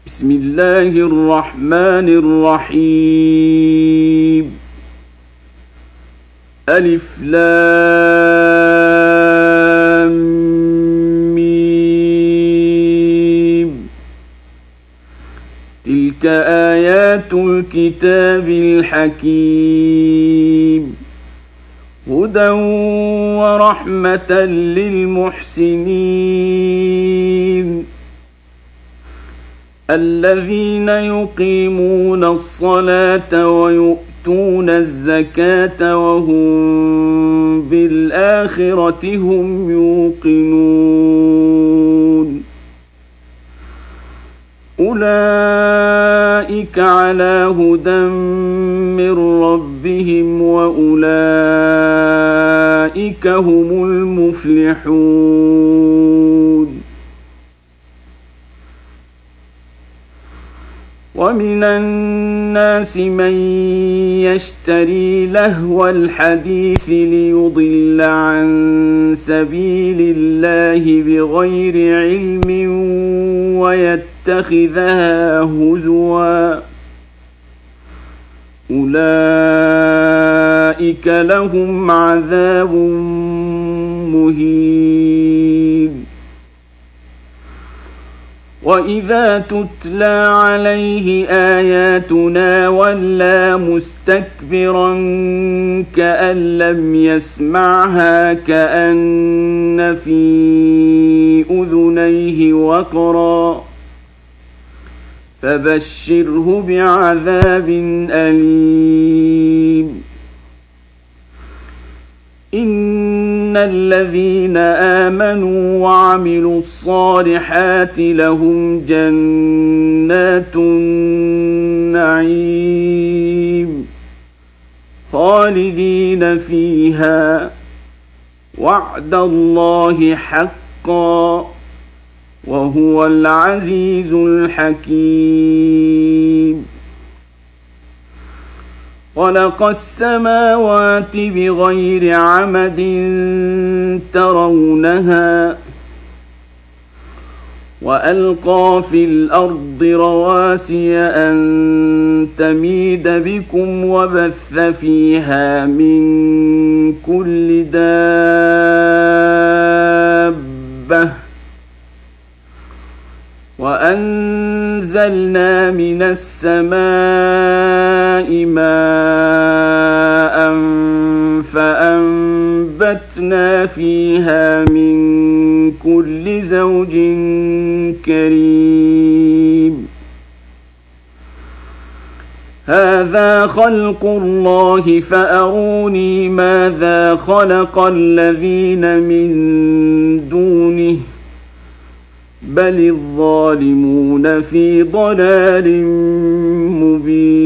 بسم الله الرحمن الرحيم ألف لام ميم تلك آيات الكتاب الحكيم هدى ورحمة للمحسنين الذين يقيمون الصلاة ويؤتون الزكاة وهم بالآخرة هم يوقنون أولئك على هدى من ربهم وأولئك هم المفلحون ومن الناس من يشتري لهو الحديث ليضل عن سبيل الله بغير علم ويتخذها هزوا أولئك لهم عذاب مهين وإذا تتلى عليه آياتنا ولى مستكبرا كأن لم يسمعها كأن في أذنيه وقرا فبشره بعذاب أليم إن الذين آمنوا وعملوا الصالحات لهم جنات النعيم خالدين فيها وعد الله حقا وهو العزيز الحكيم خلق السماوات بغير عمد ترونها وألقى في الأرض رواسي أن تميد بكم وبث فيها من كل دابة وأنزلنا من السماء ماء فأنبتنا فيها من كل زوج كريم هذا خلق الله فأروني ماذا خلق الذين من دونه بل الظالمون في ضلال مبين